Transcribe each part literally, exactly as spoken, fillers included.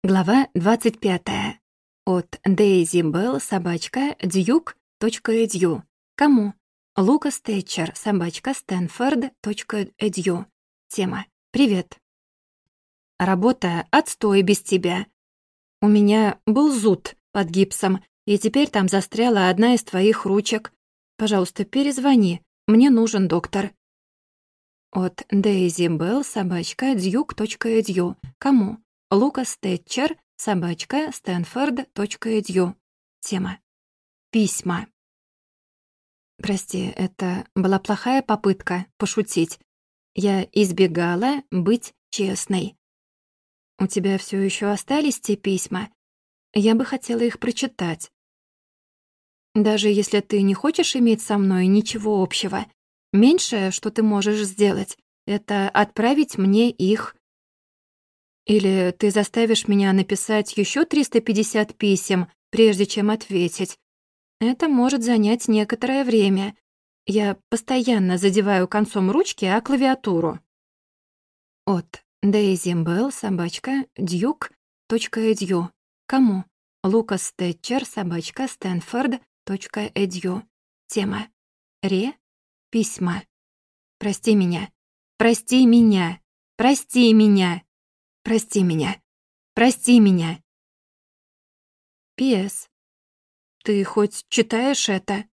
Глава двадцать пятая. От Дейзи Белл, собачка, дьюк.эдью. Кому? Лукас Тэтчер, собачка, Стэнфорд.эдью. Тема. Привет. Работа отстой без тебя. У меня был зуд под гипсом, и теперь там застряла одна из твоих ручек. Пожалуйста, перезвони. Мне нужен доктор. От Дейзи Белл, собачка, дьюк.эдью. Кому? Лукас Тэтчер, собачка, Стэнфорд.эдью. Тема. Письма. Прости, это была плохая попытка пошутить. Я избегала быть честной. У тебя все еще остались те письма? Я бы хотела их прочитать. Даже если ты не хочешь иметь со мной ничего общего, меньшее, что ты можешь сделать, это отправить мне их. Или ты заставишь меня написать еще триста пятьдесят писем, прежде чем ответить. Это может занять некоторое время. Я постоянно задеваю концом ручки о клавиатуру. От Дейзи Белл, собачка, дьюк.эдью. Кому? Лукас Тэтчер, собачка, Стэнфорд.эдью. Тема. Ре. Письма. Прости меня. Прости меня. Прости меня. Прости меня. Прости меня. Пи Эс. Ты хоть читаешь это?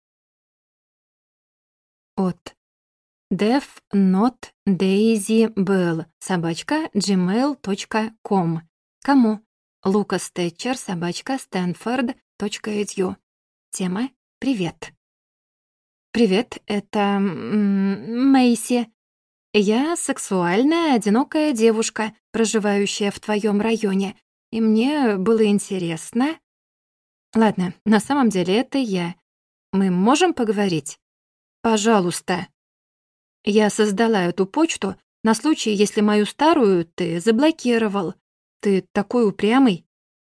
От Def Not Daisy Bell, собачка, джимейл точка ком. Кому? Лукас Тэтчер, собачка, Стэнфорд.эдью. Тема. Привет. Привет, это м, Мэйси. Я сексуальная, одинокая девушка, проживающая в твоем районе, и мне было интересно... Ладно, на самом деле это я. Мы можем поговорить? Пожалуйста. Я создала эту почту на случай, если мою старую ты заблокировал. Ты такой упрямый.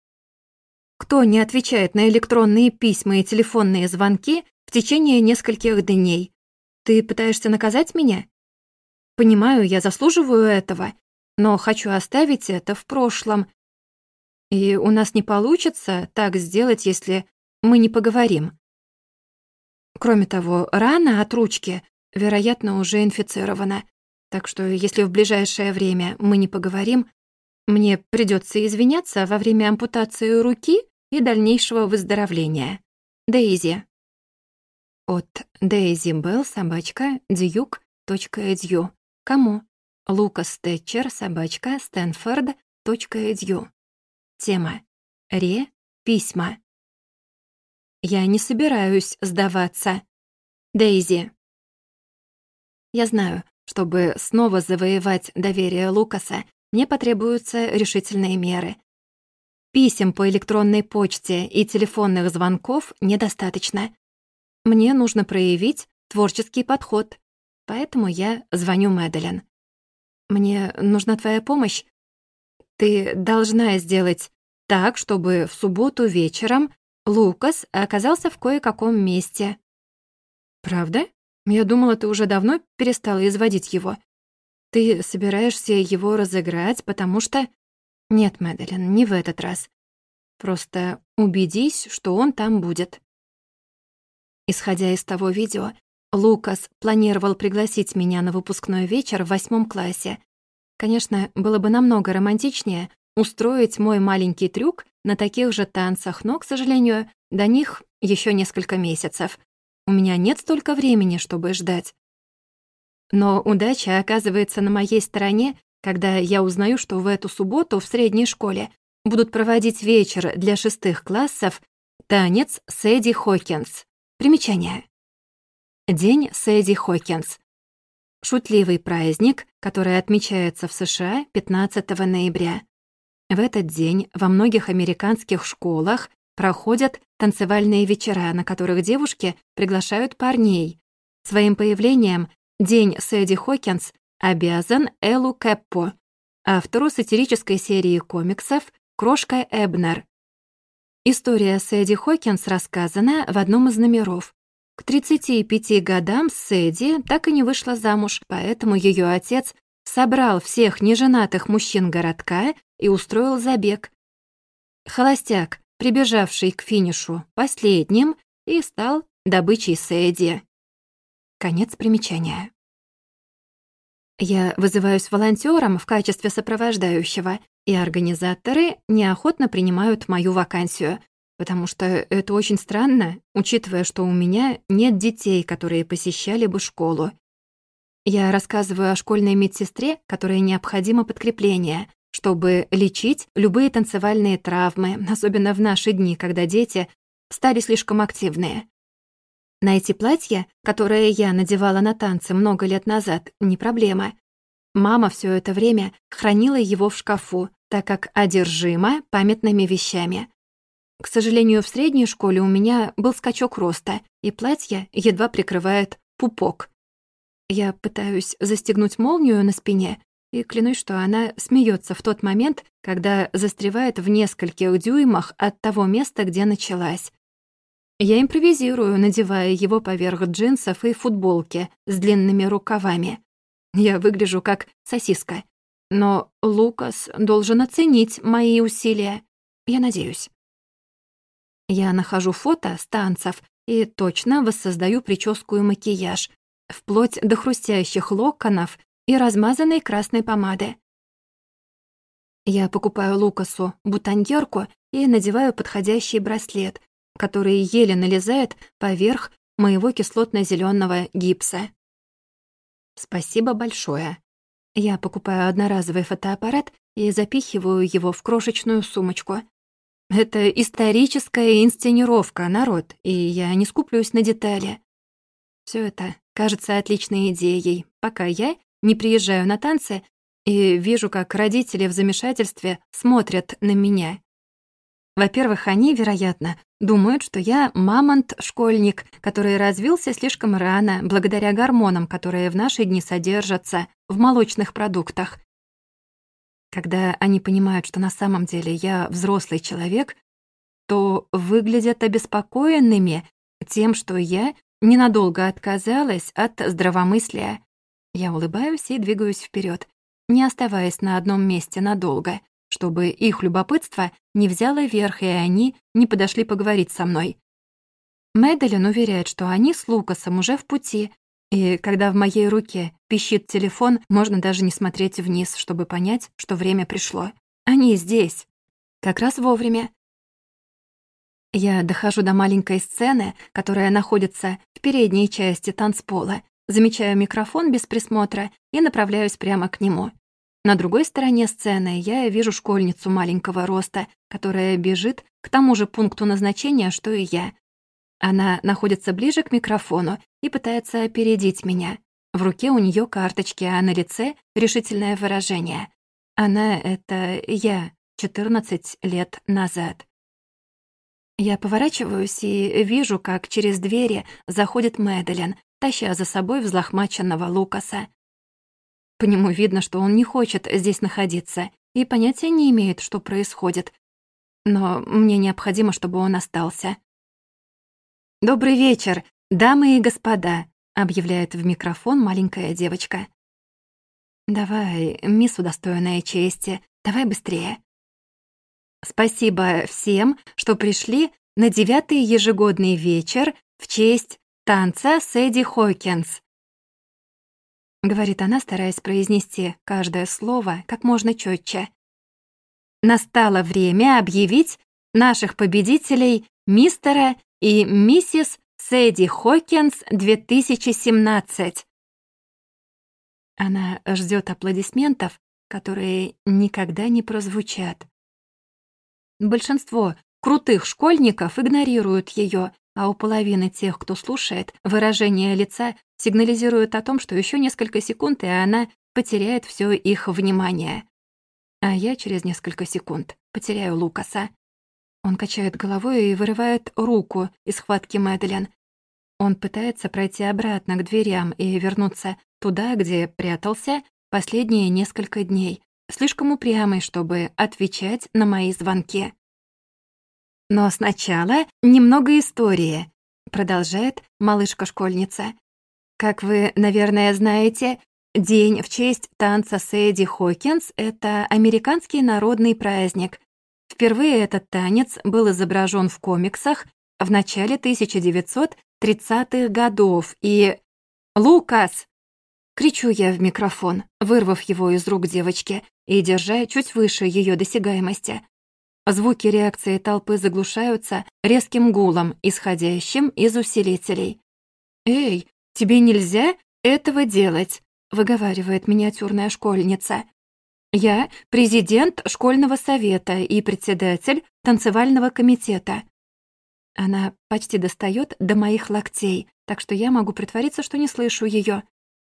Кто не отвечает на электронные письма и телефонные звонки в течение нескольких дней? Ты пытаешься наказать меня? Понимаю, я заслуживаю этого, но хочу оставить это в прошлом. И у нас не получится так сделать, если мы не поговорим. Кроме того, рана от ручки, вероятно, уже инфицирована. Так что если в ближайшее время мы не поговорим, мне придется извиняться во время ампутации руки и дальнейшего выздоровления. Дейзи. От Дейзи Белл, собачка, дьюк.эдью. Кому? Лукас Тэтчер, собачка, Стэнфорд.эдью. Тема. Ре. Письма. Я не собираюсь сдаваться. Дейзи. Я знаю, чтобы снова завоевать доверие Лукаса, мне потребуются решительные меры. Писем по электронной почте и телефонных звонков недостаточно. Мне нужно проявить творческий подход, поэтому я звоню Мэдалин. Мне нужна твоя помощь. Ты должна сделать так, чтобы в субботу вечером Лукас оказался в кое-каком месте. Правда? Я думала, ты уже давно перестала изводить его. Ты собираешься его разыграть, потому что... Нет, Мэдалин, не в этот раз. Просто убедись, что он там будет. Исходя из того видео, Лукас планировал пригласить меня на выпускной вечер в восьмом классе. Конечно, было бы намного романтичнее устроить мой маленький трюк на таких же танцах, но, к сожалению, до них еще несколько месяцев. У меня нет столько времени, чтобы ждать. Но удача оказывается на моей стороне, когда я узнаю, что в эту субботу в средней школе будут проводить вечер для шестых классов «Танец Сэдди Хокинс». Примечание. День Сэдди Хокинс. Шутливый праздник, который отмечается в США пятнадцатого ноября. В этот день во многих американских школах проходят танцевальные вечера, на которых девушки приглашают парней. Своим появлением День Сэдди Хокинс обязан Эллу Кэппо, автору сатирической серии комиксов «Крошка Эбнер». История Сэдди Хокинс рассказана в одном из номеров. К тридцати пяти годам Сэдди так и не вышла замуж, поэтому ее отец собрал всех неженатых мужчин городка и устроил забег. Холостяк, прибежавший к финишу последним, и стал добычей Сэдди. Конец примечания. Я вызываюсь волонтёром в качестве сопровождающего, и организаторы неохотно принимают мою вакансию, потому что это очень странно, учитывая, что у меня нет детей, которые посещали бы школу. Я рассказываю о школьной медсестре, которой необходимо подкрепление, чтобы лечить любые танцевальные травмы, особенно в наши дни, когда дети стали слишком активные. Найти платье, которое я надевала на танцы много лет назад, не проблема. Мама все это время хранила его в шкафу, так как одержима памятными вещами. К сожалению, в средней школе у меня был скачок роста, и платье едва прикрывает пупок. Я пытаюсь застегнуть молнию на спине и клянусь, что она смеется в тот момент, когда застревает в нескольких дюймах от того места, где началась. Я импровизирую, надевая его поверх джинсов и футболки с длинными рукавами. Я выгляжу как сосиска. Но Лукас должен оценить мои усилия. Я надеюсь. Я нахожу фото с танцев и точно воссоздаю прическу и макияж, вплоть до хрустящих локонов и размазанной красной помады. Я покупаю Лукасу бутоньерку и надеваю подходящий браслет, который еле налезает поверх моего кислотно-зелёного гипса. Спасибо большое. Я покупаю одноразовый фотоаппарат и запихиваю его в крошечную сумочку. Это историческая инсценировка, народ, и я не скуплюсь на детали. Всё это кажется отличной идеей, пока я не приезжаю на танцы и вижу, как родители в замешательстве смотрят на меня. Во-первых, они, вероятно, думают, что я мамонт-школьник, который развился слишком рано благодаря гормонам, которые в наши дни содержатся в молочных продуктах. Когда они понимают, что на самом деле я взрослый человек, то выглядят обеспокоенными тем, что я ненадолго отказалась от здравомыслия. Я улыбаюсь и двигаюсь вперед, не оставаясь на одном месте надолго, чтобы их любопытство не взяло верх, и они не подошли поговорить со мной. Мэдалин уверяет, что они с Лукасом уже в пути, и когда в моей руке пищит телефон, можно даже не смотреть вниз, чтобы понять, что время пришло. Они здесь. Как раз вовремя. Я дохожу до маленькой сцены, которая находится в передней части танцпола, замечаю микрофон без присмотра и направляюсь прямо к нему. На другой стороне сцены я вижу школьницу маленького роста, которая бежит к тому же пункту назначения, что и я. Она находится ближе к микрофону и пытается опередить меня. В руке у нее карточки, а на лице решительное выражение. Она — это я, четырнадцать лет назад. Я поворачиваюсь и вижу, как через двери заходит Мэдалин, таща за собой взлохмаченного Лукаса. По нему видно, что он не хочет здесь находиться и понятия не имеет, что происходит. Но мне необходимо, чтобы он остался. «Добрый вечер, дамы и господа», — объявляет в микрофон маленькая девочка. «Давай, мисс удостоенная чести, давай быстрее». «Спасибо всем, что пришли на девятый ежегодный вечер в честь танца Сэдди Хокинс», — говорит она, стараясь произнести каждое слово как можно чётче. «Настало время объявить наших победителей мистера и миссис Сэдди Хокинс две тысячи семнадцать». Она ждёт аплодисментов, которые никогда не прозвучат. Большинство крутых школьников игнорируют её, а у половины тех, кто слушает, выражение лица сигнализирует о том, что ещё несколько секунд, и она потеряет всё их внимание. А я через несколько секунд потеряю Лукаса. Он качает головой и вырывает руку из схватки Мэдалин. Он пытается пройти обратно к дверям и вернуться туда, где прятался последние несколько дней, слишком упрямый, чтобы отвечать на мои звонки. «Но сначала немного истории», — продолжает малышка-школьница. «Как вы, наверное, знаете, день в честь танца Сэдди Хокинс — это американский народный праздник. Впервые этот танец был изображен в комиксах в начале тысяча девятьсот тридцатых годов, и... «Лукас!» — кричу я в микрофон, вырвав его из рук девочки и держа чуть выше ее досягаемости. Звуки реакции толпы заглушаются резким гулом, исходящим из усилителей. «Эй, тебе нельзя этого делать», — выговаривает миниатюрная школьница. «Я президент школьного совета и председатель танцевального комитета». Она почти достает до моих локтей, так что я могу притвориться, что не слышу ее.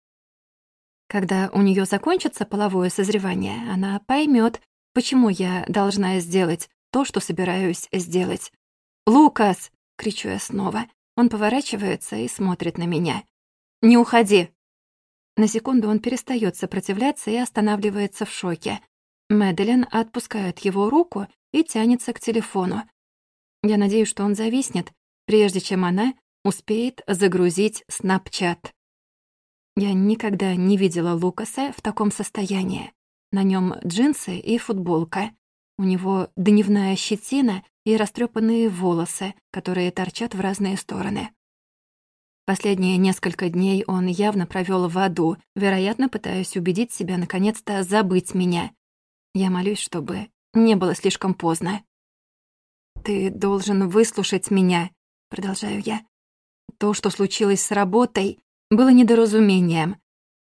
Когда у нее закончится половое созревание, она поймет, почему я должна сделать то, что собираюсь сделать. «Лукас!» — кричу я снова. Он поворачивается и смотрит на меня. «Не уходи!» На секунду он перестает сопротивляться и останавливается в шоке. Мэдалин отпускает его руку и тянется к телефону. Я надеюсь, что он зависнет, прежде чем она успеет загрузить Snapchat. Я никогда не видела Лукаса в таком состоянии. На нем джинсы и футболка. У него дневная щетина и растрепанные волосы, которые торчат в разные стороны. Последние несколько дней он явно провел в аду, вероятно, пытаясь убедить себя наконец-то забыть меня. Я молюсь, чтобы не было слишком поздно. «Ты должен выслушать меня», — продолжаю я. «То, что случилось с работой, было недоразумением».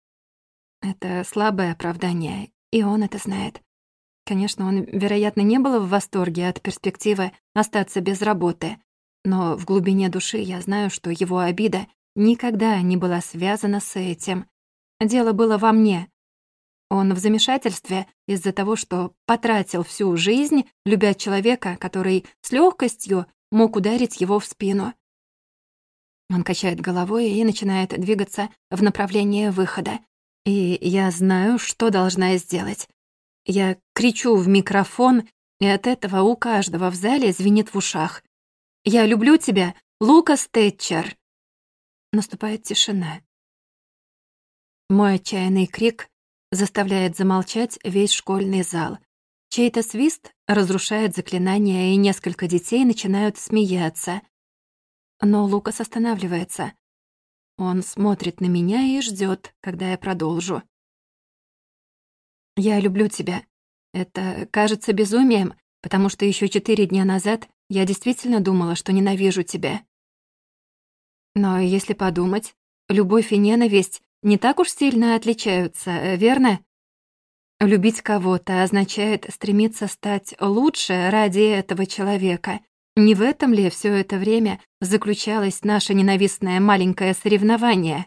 Это слабое оправдание, и он это знает. Конечно, он, вероятно, не был в восторге от перспективы остаться без работы, но в глубине души я знаю, что его обида никогда не была связана с этим. Дело было во мне. Он в замешательстве из-за того, что потратил всю жизнь, любя человека, который с легкостью мог ударить его в спину. Он качает головой и начинает двигаться в направлении выхода. И я знаю, что должна сделать. Я кричу в микрофон, и от этого у каждого в зале звенит в ушах. «Я люблю тебя, Лукас Тэтчер!» Наступает тишина. Мой отчаянный крик заставляет замолчать весь школьный зал. Чей-то свист разрушает заклинание, и несколько детей начинают смеяться. Но Лукас останавливается. Он смотрит на меня и ждет, когда я продолжу. «Я люблю тебя. Это кажется безумием, потому что еще четыре дня назад я действительно думала, что ненавижу тебя. Но если подумать, любовь и ненависть не так уж сильно отличаются, верно? Любить кого-то означает стремиться стать лучше ради этого человека. Не в этом ли все это время заключалось наше ненавистное маленькое соревнование?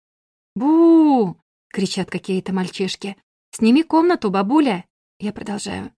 «Бу!» — кричат какие-то мальчишки. «Сними комнату, бабуля!» Я продолжаю.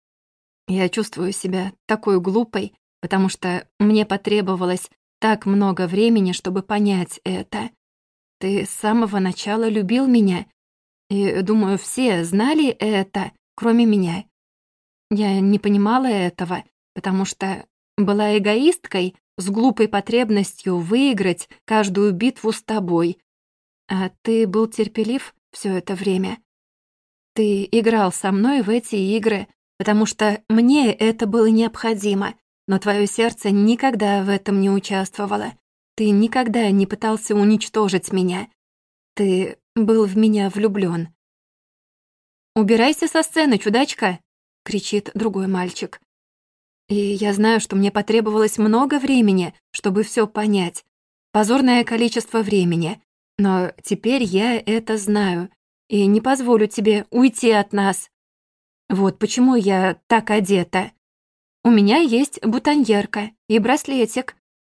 Я чувствую себя такой глупой, потому что мне потребовалось так много времени, чтобы понять это. Ты с самого начала любил меня, и, думаю, все знали это, кроме меня. Я не понимала этого, потому что была эгоисткой с глупой потребностью выиграть каждую битву с тобой. А ты был терпелив все это время. Ты играл со мной в эти игры, потому что мне это было необходимо, но твое сердце никогда в этом не участвовало. Ты никогда не пытался уничтожить меня. Ты был в меня влюблён. «Убирайся со сцены, чудачка!» — кричит другой мальчик. И я знаю, что мне потребовалось много времени, чтобы всё понять. Позорное количество времени. Но теперь я это знаю и не позволю тебе уйти от нас. Вот почему я так одета. У меня есть бутоньерка и браслетик.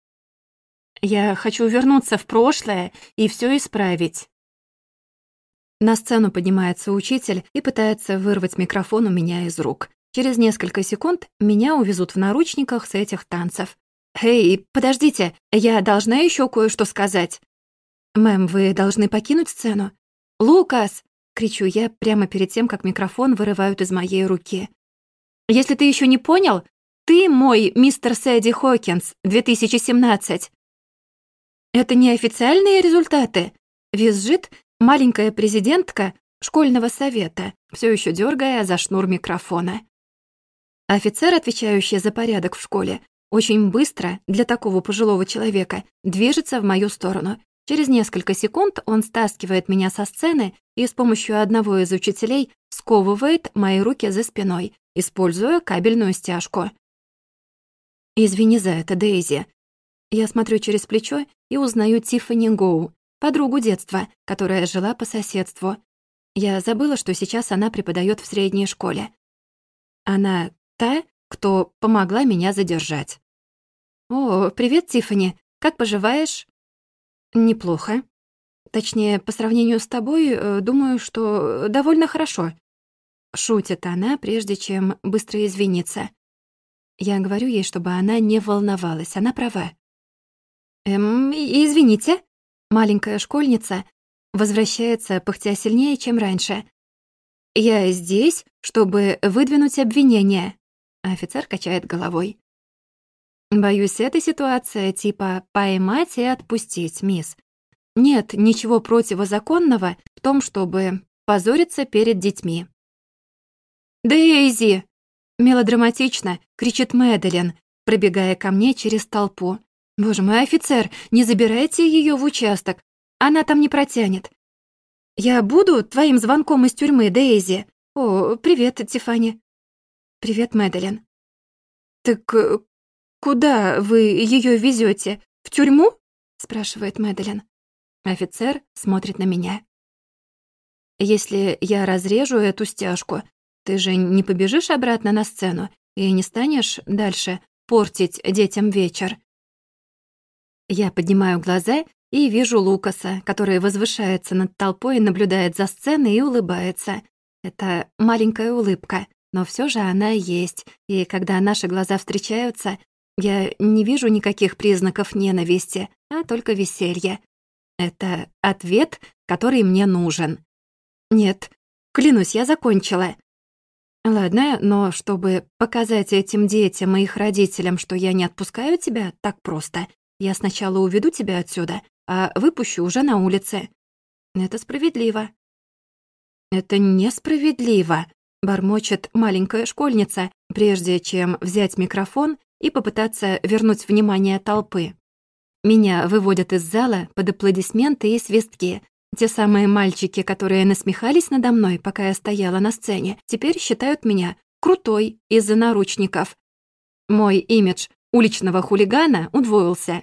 Я хочу вернуться в прошлое и всё исправить. На сцену поднимается учитель и пытается вырвать микрофон у меня из рук. Через несколько секунд меня увезут в наручниках с этих танцев. «Эй, подождите, я должна ещё кое-что сказать». «Мэм, вы должны покинуть сцену». «Лукас!» — кричу я прямо перед тем, как микрофон вырывают из моей руки. «Если ты ещё не понял, ты мой мистер Сэдди Хокинс, две тысячи семнадцать. «Это неофициальные результаты», — визжит маленькая президентка школьного совета, все еще дергая за шнур микрофона. Офицер, отвечающий за порядок в школе, очень быстро для такого пожилого человека движется в мою сторону. Через несколько секунд он стаскивает меня со сцены и с помощью одного из учителей сковывает мои руки за спиной, используя кабельную стяжку. «Извини за это, Дейзи». Я смотрю через плечо и узнаю Тиффани Гоу, подругу детства, которая жила по соседству. Я забыла, что сейчас она преподает в средней школе. Она та, кто помогла меня задержать. «О, привет, Тиффани. Как поживаешь?» «Неплохо. Точнее, по сравнению с тобой, э, думаю, что довольно хорошо». Шутит она, прежде чем быстро извиниться. Я говорю ей, чтобы она не волновалась, она права. «Эм, и- извините». Маленькая школьница возвращается, пыхтя сильнее, чем раньше. «Я здесь, чтобы выдвинуть обвинение». Офицер качает головой. «Боюсь, эта ситуация типа «поймать и отпустить, мисс». Нет ничего противозаконного в том, чтобы позориться перед детьми». «Дейзи!» — мелодраматично кричит Мэдалин, пробегая ко мне через толпу. «Боже мой, офицер, не забирайте ее в участок, она там не протянет». «Я буду твоим звонком из тюрьмы, Дейзи?» «О, привет, Тиффани». «Привет, Мэдалин». «Так э, куда вы ее везете? В тюрьму?» — спрашивает Мэдалин. Офицер смотрит на меня. «Если я разрежу эту стяжку, ты же не побежишь обратно на сцену и не станешь дальше портить детям вечер?» Я поднимаю глаза и вижу Лукаса, который возвышается над толпой, наблюдает за сценой и улыбается. Это маленькая улыбка, но все же она есть, и когда наши глаза встречаются, я не вижу никаких признаков ненависти, а только веселья. Это ответ, который мне нужен. Нет, клянусь, я закончила. Ладно, но чтобы показать этим детям и их родителям, что я не отпускаю тебя так просто, я сначала уведу тебя отсюда, а выпущу уже на улице. Это справедливо. Это несправедливо, бормочет маленькая школьница, прежде чем взять микрофон и попытаться вернуть внимание толпы. Меня выводят из зала под аплодисменты и свистки. Те самые мальчики, которые насмехались надо мной, пока я стояла на сцене, теперь считают меня крутой из-за наручников. Мой имидж уличного хулигана удвоился.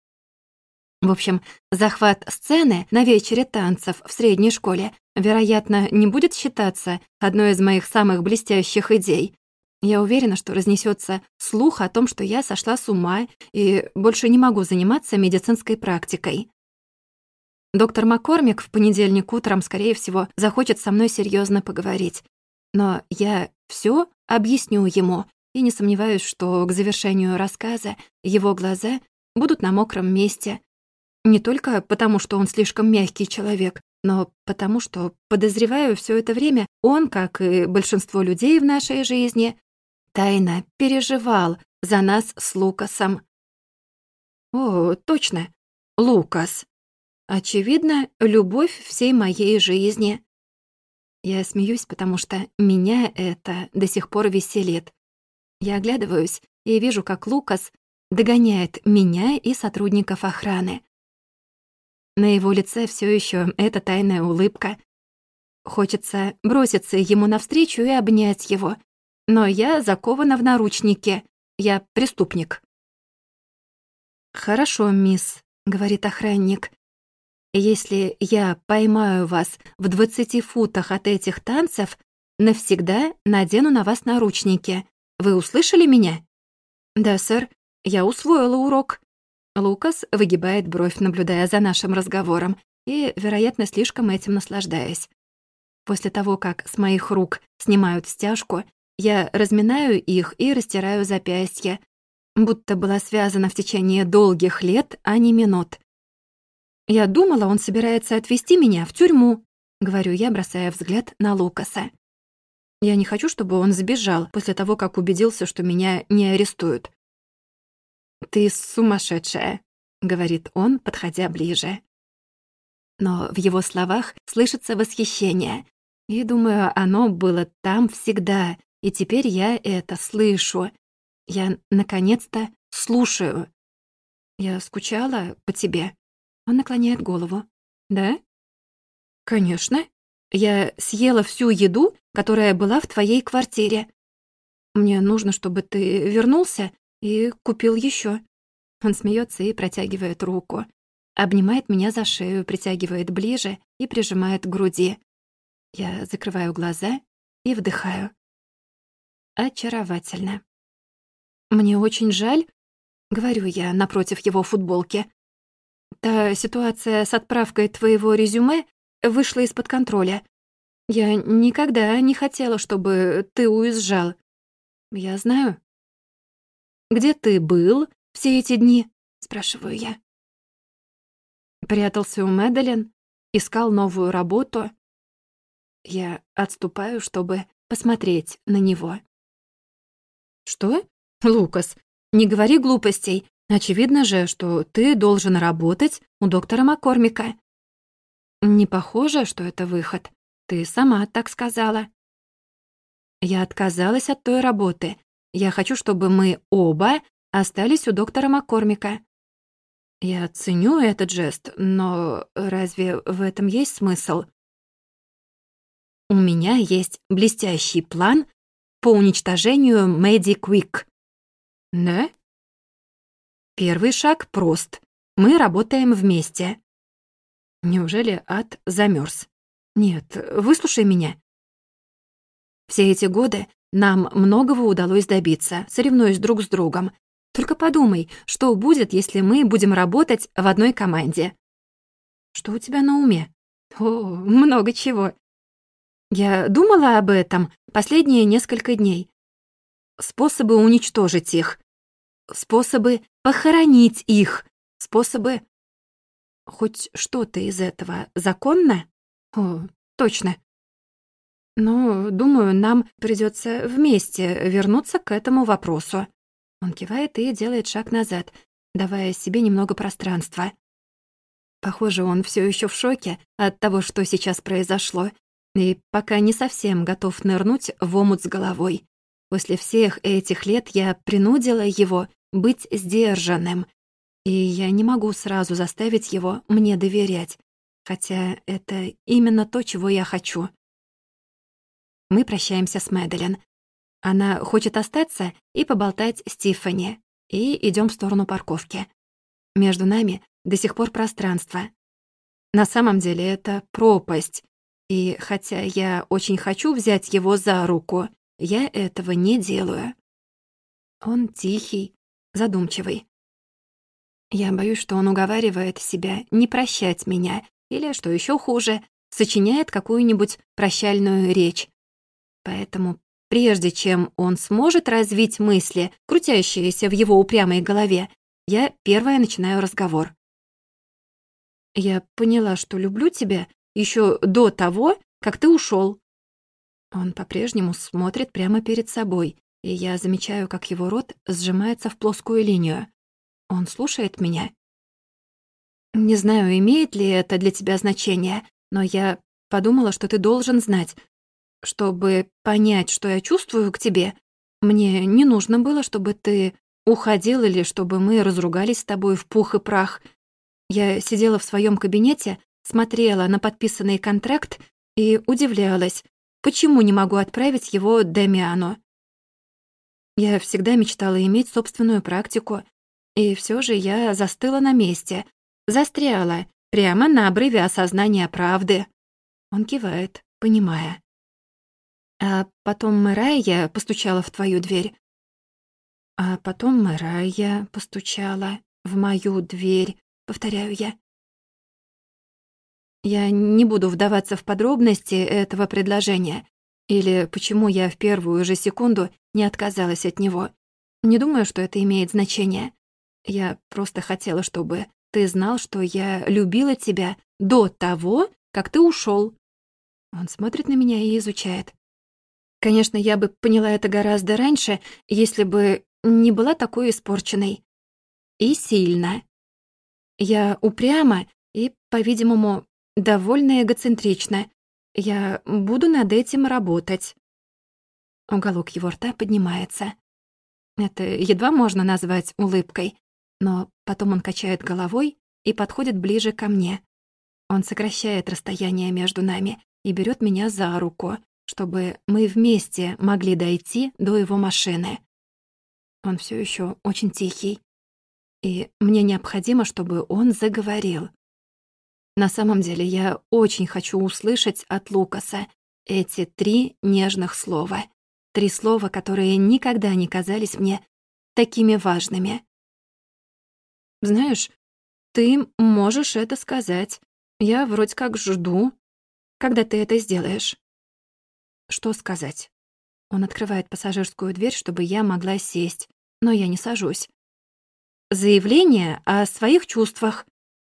В общем, захват сцены на вечере танцев в средней школе, вероятно, не будет считаться одной из моих самых блестящих идей. Я уверена, что разнесется слух о том, что я сошла с ума и больше не могу заниматься медицинской практикой. Доктор Маккормик в понедельник утром, скорее всего, захочет со мной серьезно поговорить. Но я все объясню ему, и не сомневаюсь, что к завершению рассказа его глаза будут на мокром месте. Не только потому, что он слишком мягкий человек, но потому, что, подозреваю, все это время он, как и большинство людей в нашей жизни, тайно переживал за нас с Лукасом. О, точно, Лукас. Очевидно, любовь всей моей жизни. Я смеюсь, потому что меня это до сих пор веселит. Я оглядываюсь и вижу, как Лукас догоняет меня и сотрудников охраны. На его лице все еще эта тайная улыбка. Хочется броситься ему навстречу и обнять его. Но я закована в наручники. Я преступник. «Хорошо, мисс», — говорит охранник. «Если я поймаю вас в двадцати футах от этих танцев, навсегда надену на вас наручники. Вы услышали меня?» «Да, сэр, я усвоила урок». Лукас выгибает бровь, наблюдая за нашим разговором, и, вероятно, слишком этим наслаждаясь. После того, как с моих рук снимают стяжку, я разминаю их и растираю запястья, будто была связана в течение долгих лет, а не минут. «Я думала, он собирается отвезти меня в тюрьму», — говорю я, бросая взгляд на Лукаса. «Я не хочу, чтобы он сбежал после того, как убедился, что меня не арестуют». «Ты сумасшедшая», — говорит он, подходя ближе. Но в его словах слышится восхищение, и, думаю, оно было там всегда, и теперь я это слышу. Я, наконец-то, слушаю. Я скучала по тебе. Он наклоняет голову. Да? Конечно. Я съела всю еду, которая была в твоей квартире. Мне нужно, чтобы ты вернулся и купил еще. Он смеется и протягивает руку. Обнимает меня за шею, притягивает ближе и прижимает к груди. Я закрываю глаза и вдыхаю. Очаровательно. «Мне очень жаль», — говорю я напротив его футболки. «Та ситуация с отправкой твоего резюме вышла из-под контроля. Я никогда не хотела, чтобы ты уезжал. Я знаю». «Где ты был все эти дни?» — спрашиваю я. Прятался у Мэдалин, искал новую работу. Я отступаю, чтобы посмотреть на него. «Что? Лукас, не говори глупостей. Очевидно же, что ты должен работать у доктора Маккормика». «Не похоже, что это выход. Ты сама так сказала». «Я отказалась от той работы. Я хочу, чтобы мы оба остались у доктора Маккормика». «Я ценю этот жест, но разве в этом есть смысл?» «У меня есть блестящий план по уничтожению Мэдди Куик». «Да?» «Первый шаг прост. Мы работаем вместе». «Неужели ад замерз? Нет, выслушай меня. Все эти годы нам многого удалось добиться, соревнуясь друг с другом. Только подумай, что будет, если мы будем работать в одной команде». «Что у тебя на уме?» «О, много чего. Я думала об этом последние несколько дней. Способы уничтожить их. Способы похоронить их. Способы... Хоть что-то из этого законно? О, точно. Но, думаю, нам придется вместе вернуться к этому вопросу». Он кивает и делает шаг назад, давая себе немного пространства. Похоже, он все еще в шоке от того, что сейчас произошло, и пока не совсем готов нырнуть в омут с головой. После всех этих лет я принудила его быть сдержанным, и я не могу сразу заставить его мне доверять, хотя это именно то, чего я хочу. Мы прощаемся с Мэдалин. Она хочет остаться и поболтать с Тиффани, и идем в сторону парковки. Между нами до сих пор пространство. На самом деле это пропасть, и хотя я очень хочу взять его за руку, я этого не делаю. Он тихий, задумчивый. Я боюсь, что он уговаривает себя не прощать меня, или, что еще хуже, сочиняет какую-нибудь прощальную речь. Поэтому прежде чем он сможет развить мысли, крутящиеся в его упрямой голове, я первая начинаю разговор. «Я поняла, что люблю тебя еще до того, как ты ушел». Он по-прежнему смотрит прямо перед собой, и я замечаю, как его рот сжимается в плоскую линию. Он слушает меня. «Не знаю, имеет ли это для тебя значение, но я подумала, что ты должен знать. Чтобы понять, что я чувствую к тебе, мне не нужно было, чтобы ты уходил или чтобы мы разругались с тобой в пух и прах. Я сидела в своем кабинете, смотрела на подписанный контракт и удивлялась, почему не могу отправить его Дамиану. Я всегда мечтала иметь собственную практику, и все же я застыла на месте, застряла прямо на обрыве осознания правды». Он кивает, понимая. «А потом Мэрайя постучала в твою дверь». «А потом Мэрайя постучала в мою дверь», — повторяю я. Я не буду вдаваться в подробности этого предложения или почему я в первую же секунду не отказалась от него. Не думаю, что это имеет значение. Я просто хотела, чтобы ты знал, что я любила тебя до того, как ты ушел. Он смотрит на меня и изучает. Конечно, я бы поняла это гораздо раньше, если бы не была такой испорченной. И сильно. Я упряма и, по-видимому, довольно эгоцентрична. Я буду над этим работать. Уголок его рта поднимается. Это едва можно назвать улыбкой, но потом он качает головой и подходит ближе ко мне. Он сокращает расстояние между нами и берет меня за руку, чтобы мы вместе могли дойти до его машины. Он все еще очень тихий, и мне необходимо, чтобы он заговорил. На самом деле я очень хочу услышать от Лукаса эти три нежных слова. Три слова, которые никогда не казались мне такими важными. Знаешь, ты можешь это сказать. Я вроде как жду, когда ты это сделаешь. Что сказать? Он открывает пассажирскую дверь, чтобы я могла сесть, но я не сажусь. Заявление о своих чувствах.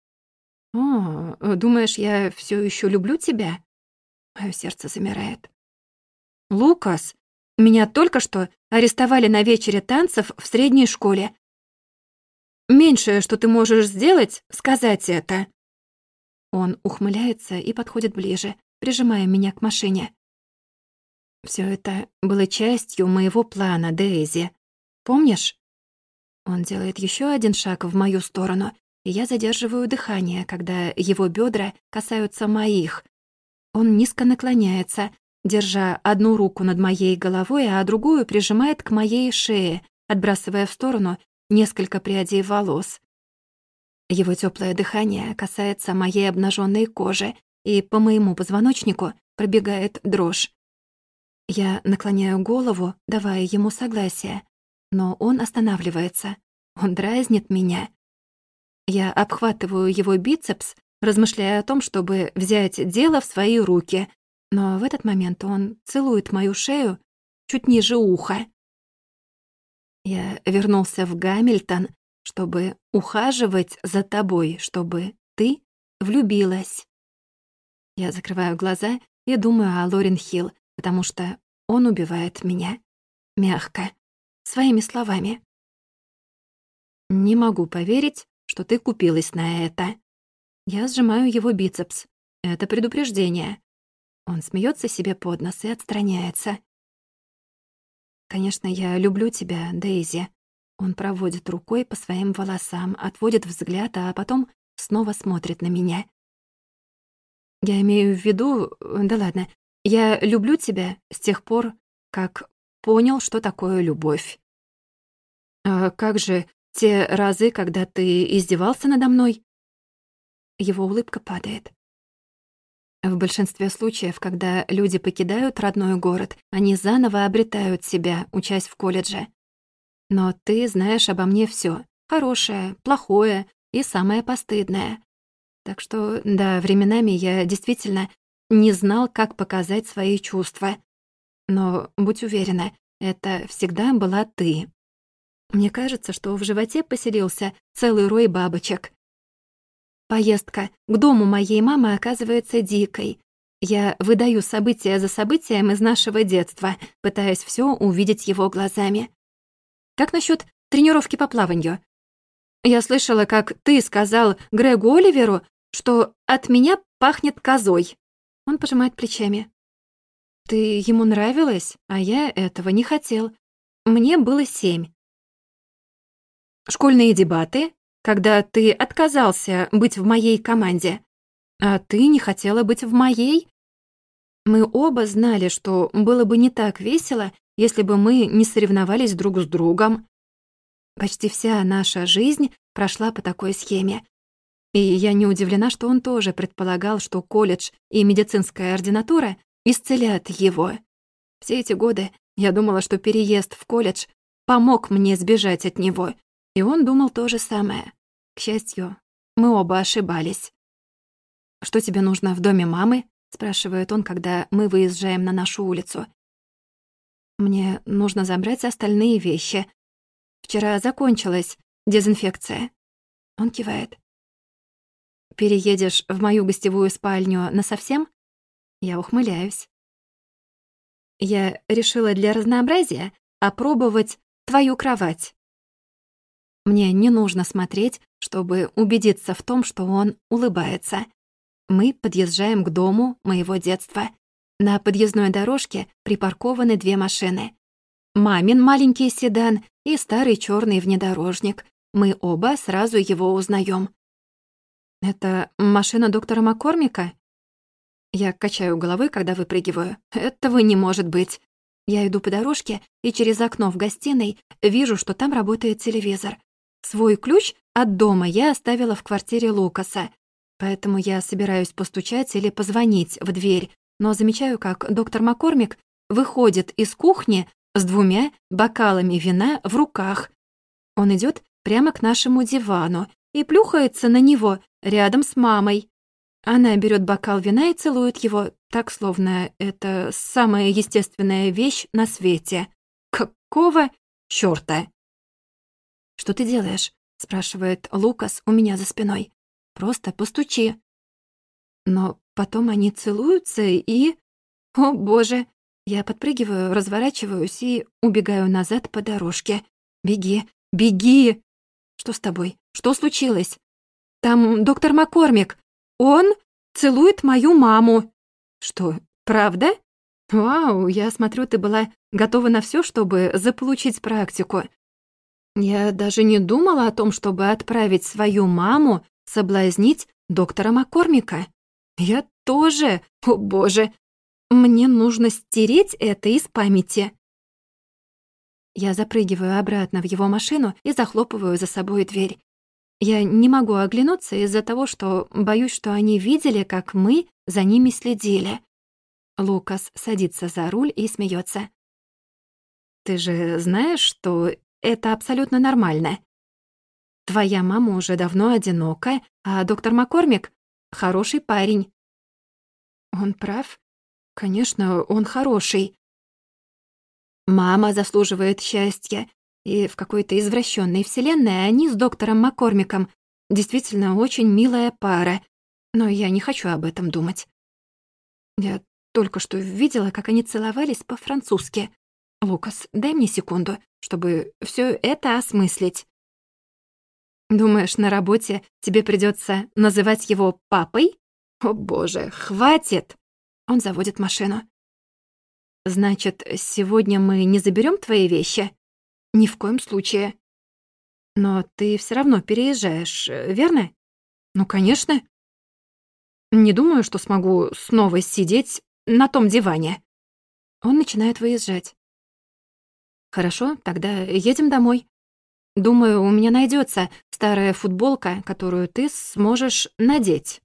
О, думаешь, я все еще люблю тебя? Моё сердце замирает. Лукас, меня только что арестовали на вечере танцев в средней школе. Меньшее, что ты можешь сделать, сказать это. Он ухмыляется и подходит ближе, прижимая меня к машине. Всё это было частью моего плана, Дейзи. Помнишь? Он делает ещё один шаг в мою сторону, и я задерживаю дыхание, когда его бёдра касаются моих. Он низко наклоняется, держа одну руку над моей головой, а другую прижимает к моей шее, отбрасывая в сторону несколько прядей волос. Его тёплое дыхание касается моей обнажённой кожи, и по моему позвоночнику пробегает дрожь. Я наклоняю голову, давая ему согласие, но он останавливается. Он дразнит меня. Я обхватываю его бицепс, размышляя о том, чтобы взять дело в свои руки, но в этот момент он целует мою шею чуть ниже уха. Я вернулся в Гамильтон, чтобы ухаживать за тобой, чтобы ты влюбилась. Я закрываю глаза и думаю о Лорен Хилл, потому что он убивает меня. Мягко. Своими словами. Не могу поверить, что ты купилась на это. Я сжимаю его бицепс. Это предупреждение. Он смеется себе под нос и отстраняется. Конечно, я люблю тебя, Дейзи. Он проводит рукой по своим волосам, отводит взгляд, а потом снова смотрит на меня. Я имею в виду... Да ладно. Я люблю тебя с тех пор, как понял, что такое любовь. А как же те разы, когда ты издевался надо мной? Его улыбка падает. В большинстве случаев, когда люди покидают родной город, они заново обретают себя, учась в колледже. Но ты знаешь обо мне всё: хорошее, плохое и самое постыдное. Так что, да, временами я действительно не знал, как показать свои чувства. Но, будь уверена, это всегда была ты. Мне кажется, что в животе поселился целый рой бабочек. Поездка к дому моей мамы оказывается дикой. Я выдаю события за событием из нашего детства, пытаясь всё увидеть его глазами. Как насчёт тренировки по плаванию? Я слышала, как ты сказал Грегу Оливеру, что от меня пахнет козой. Он пожимает плечами. Ты ему нравилась, а я этого не хотел. Мне было семь. Школьные дебаты, когда ты отказался быть в моей команде, а ты не хотела быть в моей? Мы оба знали, что было бы не так весело, если бы мы не соревновались друг с другом. Почти вся наша жизнь прошла по такой схеме. И я не удивлена, что он тоже предполагал, что колледж и медицинская ординатура исцелят его. Все эти годы я думала, что переезд в колледж помог мне сбежать от него, и он думал то же самое. К счастью, мы оба ошибались. «Что тебе нужно в доме мамы?» — спрашивает он, когда мы выезжаем на нашу улицу. «Мне нужно забрать остальные вещи. Вчера закончилась дезинфекция». Он кивает. «Переедешь в мою гостевую спальню насовсем?» Я ухмыляюсь. «Я решила для разнообразия опробовать твою кровать». Мне не нужно смотреть, чтобы убедиться в том, что он улыбается. Мы подъезжаем к дому моего детства. На подъездной дорожке припаркованы две машины. Мамин маленький седан и старый черный внедорожник. Мы оба сразу его узнаем. «Это машина доктора Маккормика?» Я качаю головой, когда выпрыгиваю. «Этого не может быть». Я иду по дорожке и через окно в гостиной вижу, что там работает телевизор. Свой ключ от дома я оставила в квартире Лукаса, поэтому я собираюсь постучать или позвонить в дверь, но замечаю, как доктор Маккормик выходит из кухни с двумя бокалами вина в руках. Он идет прямо к нашему дивану и плюхается на него рядом с мамой. Она берет бокал вина и целует его, так, словно это самая естественная вещь на свете. Какого чёрта? «Что ты делаешь?» — спрашивает Лукас у меня за спиной. «Просто постучи». Но потом они целуются и... О, боже! Я подпрыгиваю, разворачиваюсь и убегаю назад по дорожке. «Беги, беги!» «Что с тобой? Что случилось?» «Там доктор Маккормик. Он целует мою маму». «Что, правда?» «Вау, я смотрю, ты была готова на всё, чтобы заполучить практику». Я даже не думала о том, чтобы отправить свою маму соблазнить доктора Маккормика. Я тоже, о боже, мне нужно стереть это из памяти. Я запрыгиваю обратно в его машину и захлопываю за собой дверь. Я не могу оглянуться из-за того, что боюсь, что они видели, как мы за ними следили. Лукас садится за руль и смеется. «Ты же знаешь, что это абсолютно нормально. Твоя мама уже давно одинока, а доктор Маккормик — хороший парень». Он прав. Конечно, он хороший. Мама заслуживает счастья, и в какой-то извращенной вселенной они с доктором Маккормиком действительно очень милая пара, но я не хочу об этом думать. Я только что видела, как они целовались по-французски. Лукас, дай мне секунду, чтобы все это осмыслить. Думаешь, на работе тебе придется называть его папой? О боже, хватит! Он заводит машину. Значит, сегодня мы не заберем твои вещи? Ни в коем случае. Но ты все равно переезжаешь, верно? Ну, конечно. Не думаю, что смогу снова сидеть на том диване. Он начинает выезжать. Хорошо, тогда едем домой. Думаю, у меня найдется старая футболка, которую ты сможешь надеть.